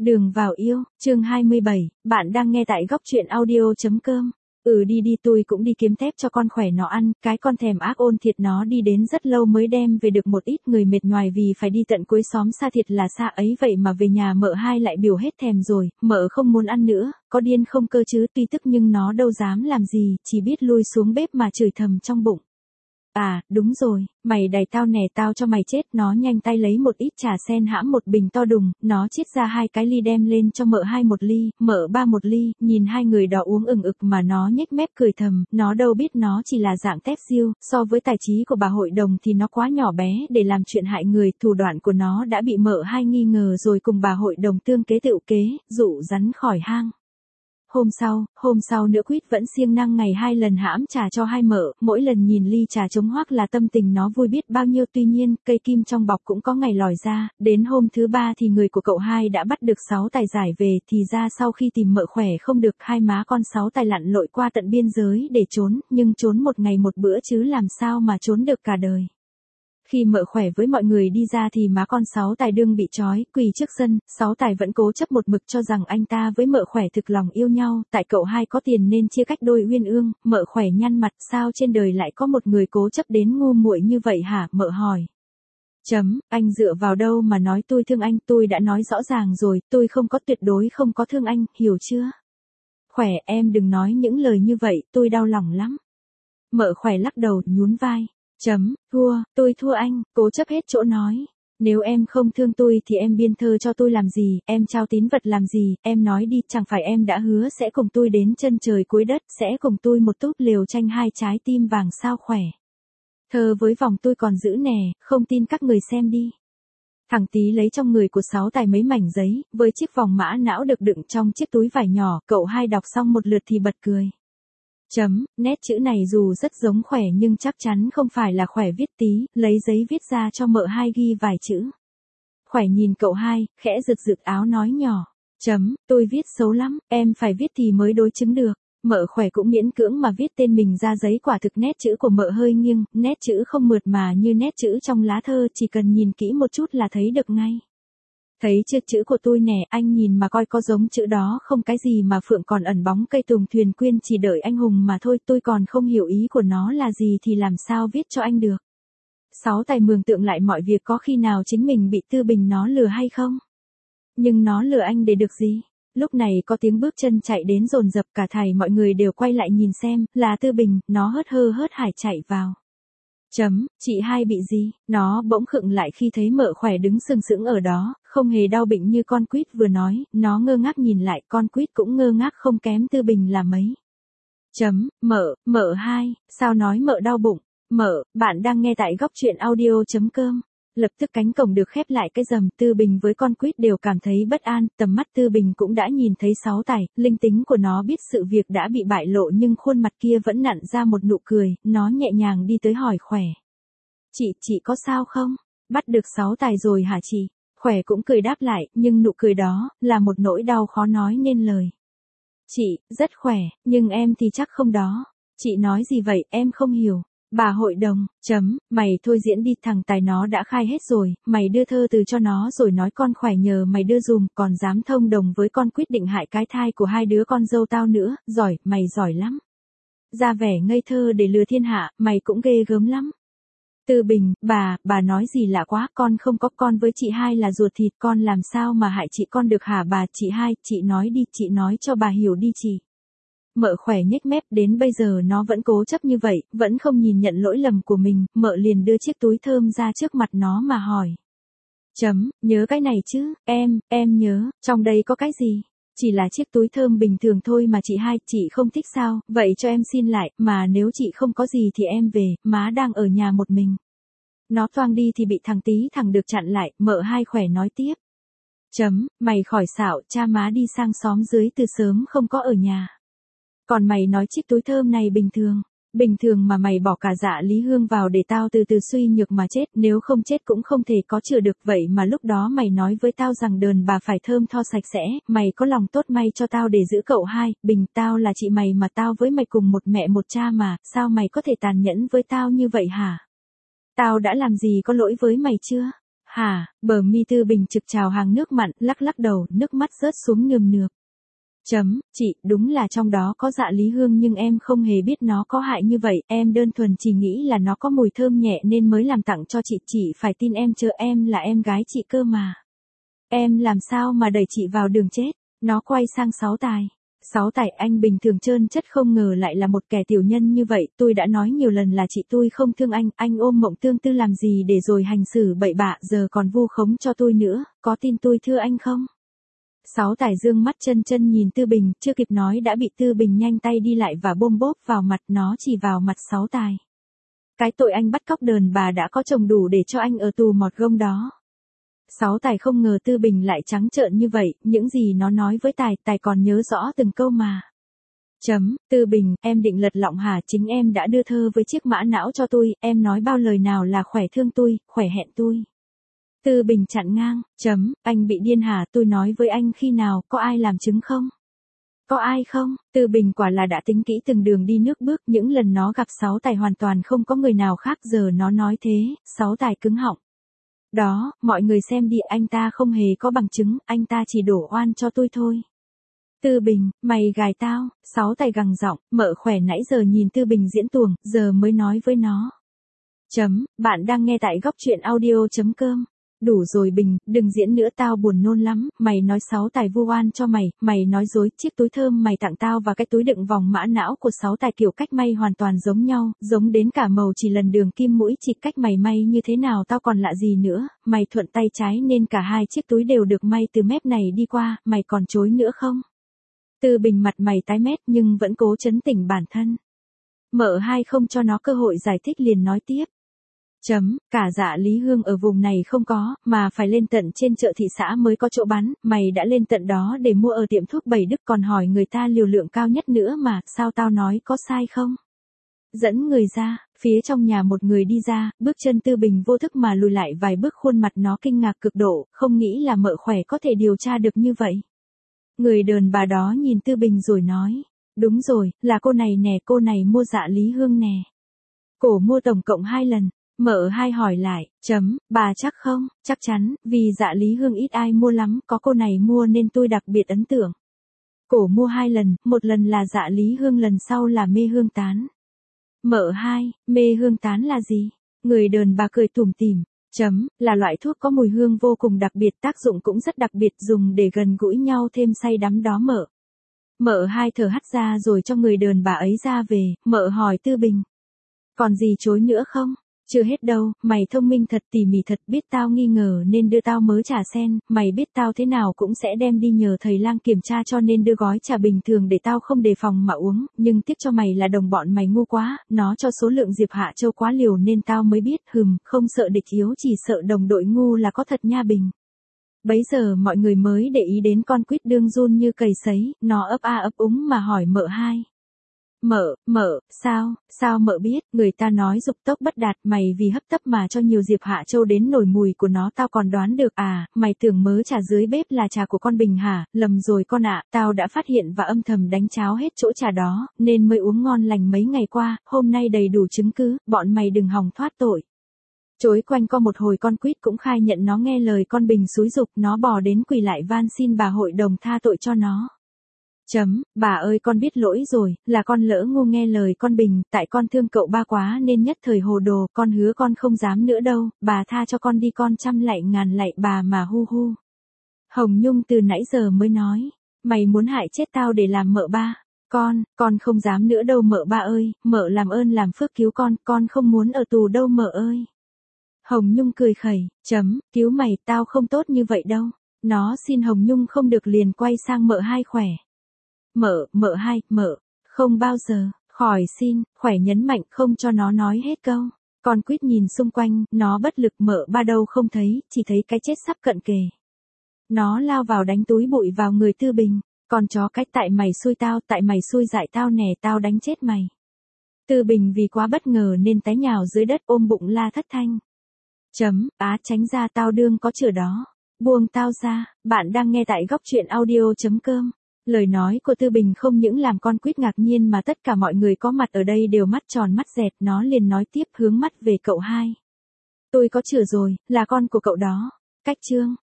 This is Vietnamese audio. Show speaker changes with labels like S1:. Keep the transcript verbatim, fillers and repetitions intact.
S1: Đường vào yêu, chương hai mươi bảy, bạn đang nghe tại góc truyện audio.com. Ừ đi đi tôi cũng đi kiếm tép cho con khỏe nó ăn, cái con thèm ác ôn thiệt nó đi đến rất lâu mới đem về được một ít người mệt nhoài vì phải đi tận cuối xóm xa thiệt là xa ấy vậy mà về nhà mợ hai lại biểu hết thèm rồi, mợ không muốn ăn nữa, có điên không cơ chứ tuy tức nhưng nó đâu dám làm gì, chỉ biết lui xuống bếp mà chửi thầm trong bụng. À, đúng rồi, mày đày tao nè tao cho mày chết, nó nhanh tay lấy một ít trà sen hãm một bình to đùng, nó chiết ra hai cái ly đem lên cho mợ hai một ly, mợ ba một ly, nhìn hai người đó uống ừng ực mà nó nhếch mép cười thầm, nó đâu biết nó chỉ là dạng tép diêu, so với tài trí của bà hội đồng thì nó quá nhỏ bé để làm chuyện hại người, thủ đoạn của nó đã bị mợ hai nghi ngờ rồi cùng bà hội đồng tương kế tựu kế, dụ rắn khỏi hang. Hôm sau, hôm sau nữa Quýt vẫn siêng năng ngày hai lần hãm trà cho hai mợ, mỗi lần nhìn ly trà trống hoác là tâm tình nó vui biết bao nhiêu tuy nhiên, cây kim trong bọc cũng có ngày lòi ra, đến hôm thứ ba thì người của cậu hai đã bắt được sáu tài giải về thì ra sau khi tìm mợ khỏe không được hai má con sáu tài lặn lội qua tận biên giới để trốn, nhưng trốn một ngày một bữa chứ làm sao mà trốn được cả đời. Khi mợ khỏe với mọi người đi ra thì má con sáu tài đương bị trói, quỳ trước sân, sáu tài vẫn cố chấp một mực cho rằng anh ta với mợ khỏe thực lòng yêu nhau, tại cậu hai có tiền nên chia cách đôi uyên ương, mợ khỏe nhăn mặt sao trên đời lại có một người cố chấp đến ngu muội như vậy hả, mợ hỏi. Chấm, anh dựa vào đâu mà nói tôi thương anh, tôi đã nói rõ ràng rồi, tôi không có tuyệt đối không có thương anh, hiểu chưa? Khỏe em đừng nói những lời như vậy, tôi đau lòng lắm. Mợ khỏe lắc đầu, nhún vai. Chấm, thua, tôi thua anh, cố chấp hết chỗ nói. Nếu em không thương tôi thì em biên thơ cho tôi làm gì, em trao tín vật làm gì, em nói đi, chẳng phải em đã hứa sẽ cùng tôi đến chân trời cuối đất, sẽ cùng tôi một túp liều tranh hai trái tim vàng sao khỏe. Thơ với vòng tôi còn giữ nè, không tin các người xem đi. Thằng Tí lấy trong người của sáu tài mấy mảnh giấy, với chiếc vòng mã não được đựng trong chiếc túi vải nhỏ, cậu hai đọc xong một lượt thì bật cười. Chấm, nét chữ này dù rất giống khỏe nhưng chắc chắn không phải là khỏe viết Tí, lấy giấy viết ra cho mợ hai ghi vài chữ. Khỏe nhìn cậu hai, khẽ rực rực áo nói nhỏ. Chấm, tôi viết xấu lắm, em phải viết thì mới đối chứng được. Mợ khỏe cũng miễn cưỡng mà viết tên mình ra giấy, quả thực nét chữ của mợ hơi nghiêng, nét chữ không mượt mà như nét chữ trong lá thơ, chỉ cần nhìn kỹ một chút là thấy được ngay. Thấy chưa chữ của tôi nè, anh nhìn mà coi có giống chữ đó không, cái gì mà phượng còn ẩn bóng cây tùng thuyền quyên chỉ đợi anh hùng mà thôi, tôi còn không hiểu ý của nó là gì thì làm sao viết cho anh được. Sáu tài mường tượng lại mọi việc có khi nào chính mình bị Tư Bình nó lừa hay không? Nhưng nó lừa anh để được gì? Lúc này có tiếng bước chân chạy đến dồn dập, cả thầy mọi người đều quay lại nhìn xem, là Tư Bình, nó hớt hơ hớt hải chạy vào. Chấm, chị hai bị gì? Nó bỗng khựng lại khi thấy mợ khỏe đứng sừng sững ở đó, không hề đau bệnh như con Quýt vừa nói, nó ngơ ngác nhìn lại, con Quýt cũng ngơ ngác không kém Tư Bình là mấy. Chấm, mợ, mợ hai, sao nói mợ đau bụng? Mợ, bạn đang nghe tại góc truyện audio.com. Lập tức cánh cổng được khép lại cái rầm, Tư Bình với con Quýt đều cảm thấy bất an, tầm mắt Tư Bình cũng đã nhìn thấy sáu tài, linh tính của nó biết sự việc đã bị bại lộ nhưng khuôn mặt kia vẫn nặn ra một nụ cười, nó nhẹ nhàng đi tới hỏi khỏe. Chị, chị có sao không? Bắt được sáu tài rồi hả chị? Khỏe cũng cười đáp lại, nhưng nụ cười đó, là một nỗi đau khó nói nên lời. Chị, rất khỏe, nhưng em thì chắc không đó. Chị nói gì vậy, em không hiểu. Bà hội đồng, chấm, mày thôi diễn đi, thằng tài nó đã khai hết rồi, mày đưa thơ từ cho nó rồi nói con khỏe nhờ mày đưa dùm, còn dám thông đồng với con quyết định hại cái thai của hai đứa con dâu tao nữa, giỏi, mày giỏi lắm. Ra vẻ ngây thơ để lừa thiên hạ, mày cũng ghê gớm lắm. Tư Bình, bà, bà nói gì lạ quá, con không có con với chị hai là ruột thịt, con làm sao mà hại chị con được hả bà, chị hai, chị nói đi, chị nói cho bà hiểu đi chị. Mợ khỏe nhếch mép, đến bây giờ nó vẫn cố chấp như vậy, vẫn không nhìn nhận lỗi lầm của mình, mợ liền đưa chiếc túi thơm ra trước mặt nó mà hỏi. Chấm, nhớ cái này chứ, em, em nhớ, trong đây có cái gì? Chỉ là chiếc túi thơm bình thường thôi mà chị hai, chị không thích sao, vậy cho em xin lại, mà nếu chị không có gì thì em về, má đang ở nhà một mình. Nó toang đi thì bị thằng Tí thằng được chặn lại, mợ hai khỏe nói tiếp. Chấm, mày khỏi xạo, cha má đi sang xóm dưới từ sớm không có ở nhà. Còn mày nói chiếc túi thơm này bình thường, bình thường mà mày bỏ cả dạ Lý Hương vào để tao từ từ suy nhược mà chết, nếu không chết cũng không thể có chữa được, vậy mà lúc đó mày nói với tao rằng đờn bà phải thơm tho sạch sẽ, mày có lòng tốt may cho tao để giữ cậu hai, Bình, tao là chị mày mà, tao với mày cùng một mẹ một cha mà, sao mày có thể tàn nhẫn với tao như vậy hả? Tao đã làm gì có lỗi với mày chưa? Hả, bờ mi Tư Bình trực trào hàng nước mặn, lắc lắc đầu, nước mắt rớt xuống nườm nượp. Chấm, chị, đúng là trong đó có dạ lý hương nhưng em không hề biết nó có hại như vậy, em đơn thuần chỉ nghĩ là nó có mùi thơm nhẹ nên mới làm tặng cho chị, chị phải tin em chứ, em là em gái chị cơ mà. Em làm sao mà đẩy chị vào đường chết. Nó quay sang Sáu Tài. Sáu Tài, anh bình thường trơn chất không ngờ lại là một kẻ tiểu nhân như vậy, tôi đã nói nhiều lần là chị tôi không thương anh, anh ôm mộng tương tư làm gì để rồi hành xử bậy bạ, giờ còn vu khống cho tôi nữa, có tin tôi thưa anh không? Sáu Tài dương mắt chân chân nhìn Tư Bình, chưa kịp nói đã bị Tư Bình nhanh tay đi lại và bôm bốp vào mặt, nó chỉ vào mặt Sáu Tài. Cái tội anh bắt cóc đờn bà đã có chồng đủ để cho anh ở tù mọt gông đó. Sáu Tài không ngờ Tư Bình lại trắng trợn như vậy, những gì nó nói với Tài, Tài còn nhớ rõ từng câu mà. Chấm, Tư Bình, em định lật lọng hả? Chính em đã đưa thơ với chiếc mã não cho tôi, em nói bao lời nào là khỏe thương tôi, khỏe hẹn tôi. Tư Bình chặn ngang, chấm, anh bị điên hả? Tôi nói với anh khi nào, có ai làm chứng không? Có ai không? Tư Bình quả là đã tính kỹ từng đường đi nước bước, những lần nó gặp Sáu Tài hoàn toàn không có người nào khác, giờ nó nói thế, Sáu Tài cứng họng. Đó, mọi người xem đi, anh ta không hề có bằng chứng, anh ta chỉ đổ oan cho tôi thôi. Tư Bình, mày gài tao, Sáu Tài gằn giọng, mợ khỏe nãy giờ nhìn Tư Bình diễn tuồng, giờ mới nói với nó. Chấm, bạn đang nghe tại góc truyện audio chấm com. Đủ rồi Bình, đừng diễn nữa, tao buồn nôn lắm, mày nói Sáu Tài vu oan cho mày, mày nói dối, chiếc túi thơm mày tặng tao và cái túi đựng vòng mã não của Sáu Tài kiểu cách may hoàn toàn giống nhau, giống đến cả màu chỉ lần đường kim mũi chỉ cách mày may như thế nào tao còn lạ gì nữa, mày thuận tay trái nên cả hai chiếc túi đều được may từ mép này đi qua, mày còn chối nữa không? Tư Bình mặt mày tái mét nhưng vẫn cố trấn tĩnh bản thân. Mợ hai không cho nó cơ hội giải thích liền nói tiếp. Chấm, cả dạ lý hương ở vùng này không có, mà phải lên tận trên chợ thị xã mới có chỗ bán, mày đã lên tận đó để mua ở tiệm thuốc Bảy Đức còn hỏi người ta liều lượng cao nhất nữa mà, sao tao nói có sai không? Dẫn người ra, phía trong nhà một người đi ra, bước chân Tư Bình vô thức mà lùi lại vài bước, khuôn mặt nó kinh ngạc cực độ, không nghĩ là mợ khỏe có thể điều tra được như vậy. Người đờn bà đó nhìn Tư Bình rồi nói, đúng rồi, là cô này nè, cô này mua dạ lý hương nè. Cổ mua tổng cộng hai lần. Mợ hai hỏi lại, chấm, bà chắc không? Chắc chắn, vì dạ lý hương ít ai mua lắm, có cô này mua nên tôi đặc biệt ấn tượng. Cổ mua hai lần, một lần là dạ lý hương, lần sau là mê hương tán. Mợ hai, mê hương tán là gì? Người đờn bà cười tủm tỉm, chấm, là loại thuốc có mùi hương vô cùng đặc biệt, tác dụng cũng rất đặc biệt, dùng để gần gũi nhau thêm say đắm đó mợ. Mợ hai thở hắt ra rồi cho người đờn bà ấy ra về, mợ hỏi Tư Bình. Còn gì chối nữa không? Chưa hết đâu, mày thông minh thật, tỉ mỉ thật, biết tao nghi ngờ nên đưa tao mớ trà sen, mày biết tao thế nào cũng sẽ đem đi nhờ thầy lang kiểm tra cho nên đưa gói trà bình thường để tao không đề phòng mà uống, nhưng tiếc cho mày là đồng bọn mày ngu quá, nó cho số lượng Diệp Hạ Châu quá liều nên tao mới biết, hừm, không sợ địch yếu chỉ sợ đồng đội ngu là có thật nha Bình. Bấy giờ mọi người mới để ý đến con quýt đương run như cầy sấy, nó ấp a ấp úng mà hỏi mợ hai. Mợ, mợ, sao, sao mợ biết, người ta nói dục tốc bất đạt, mày vì hấp tấp mà cho nhiều Diệp Hạ Châu đến nổi mùi của nó tao còn đoán được à, mày tưởng mớ trà dưới bếp là trà của con Bình hả, lầm rồi con ạ, tao đã phát hiện và âm thầm đánh cháo hết chỗ trà đó, nên mới uống ngon lành mấy ngày qua, hôm nay đầy đủ chứng cứ, bọn mày đừng hòng thoát tội. Chối quanh co một hồi con quýt cũng khai nhận nó nghe lời con Bình xúi giục, nó bò đến quỳ lại van xin bà hội đồng tha tội cho nó. Chấm, bà ơi con biết lỗi rồi, là con lỡ ngu nghe lời con Bình, tại con thương cậu ba quá nên nhất thời hồ đồ, con hứa con không dám nữa đâu, bà tha cho con đi, con trăm lạy ngàn lạy bà mà hu hu. Hồng Nhung từ nãy giờ mới nói, mày muốn hại chết tao để làm mợ ba, con, con không dám nữa đâu mợ ba ơi, mợ làm ơn làm phước cứu con, con không muốn ở tù đâu mợ ơi. Hồng Nhung cười khẩy, chấm, cứu mày, tao không tốt như vậy đâu, nó xin Hồng Nhung không được liền quay sang mợ hai khỏe. Mợ, mợ hai, mợ, không bao giờ, khỏi xin, khỏe nhấn mạnh không cho nó nói hết câu. Con quýt nhìn xung quanh, nó bất lực, mợ ba đâu không thấy, chỉ thấy cái chết sắp cận kề. Nó lao vào đánh túi bụi vào người Tư Bình, con chó cái tại mày xui tao, tại mày xui dại tao nè, tao đánh chết mày. Tư Bình vì quá bất ngờ nên té nhào dưới đất ôm bụng la thất thanh. Chấm, á tránh ra tao đương có chửa đó, buông tao ra, bạn đang nghe tại góc truyện audio chấm com. Lời nói của Tư Bình không những làm con quýt ngạc nhiên mà tất cả mọi người có mặt ở đây đều mắt tròn mắt dẹt, nó liền nói tiếp hướng mắt về cậu hai. Tôi có chữa rồi, là con của cậu đó. Cách chương